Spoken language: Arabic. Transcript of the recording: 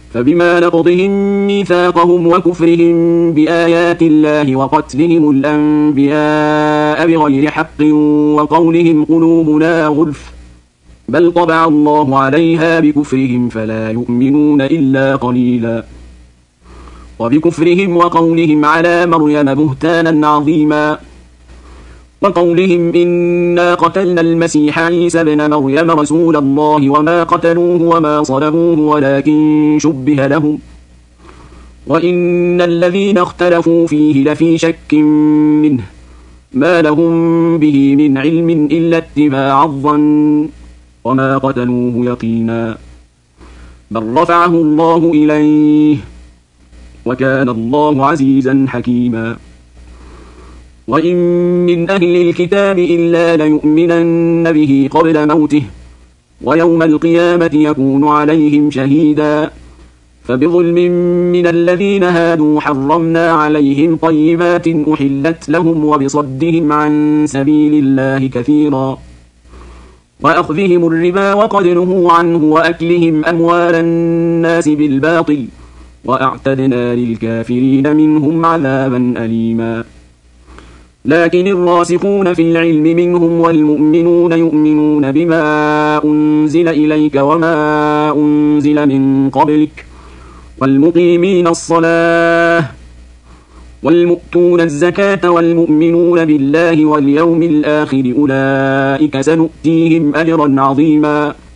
فبما نقضهم ميثاقهم وكفرهم بآيات الله وقتلهم الأنبياء بغير حق وقولهم قلوبنا غلف بل طبع الله عليها بكفرهم فلا يؤمنون إلا قليلا وبكفرهم وقولهم على مريم بهتانا عظيما وقولهم إنا قتلنا المسيح عيسى ابن مريم رسول الله وما قتلوه وما صلبوه ولكن شبه لهم وإن الذين اختلفوا فيه لفي شك منه ما لهم به من علم إلا اتباع الظن وما قتلوه يقينا بل رفعه الله إليه وكان الله عزيزا حكيما وإن من أهل الكتاب إلا ليؤمنن به قبل موته ويوم القيامة يكون عليهم شهيدا فبظلم من الذين هادوا حرمنا عليهم طيبات أحلت لهم وبصدهم عن سبيل الله كثيرا وأخذهم الربا وقد نهوا عنه وأكلهم أموال الناس بالباطل وأعتدنا للكافرين منهم عذابا أليما لكن الراسخون في العلم منهم والمؤمنون يؤمنون بما أنزل إليك وما أنزل من قبلك والمقيمين الصلاة والمؤتون الزكاة والمؤمنون بالله واليوم الآخر أولئك سنؤتيهم أجرا عظيما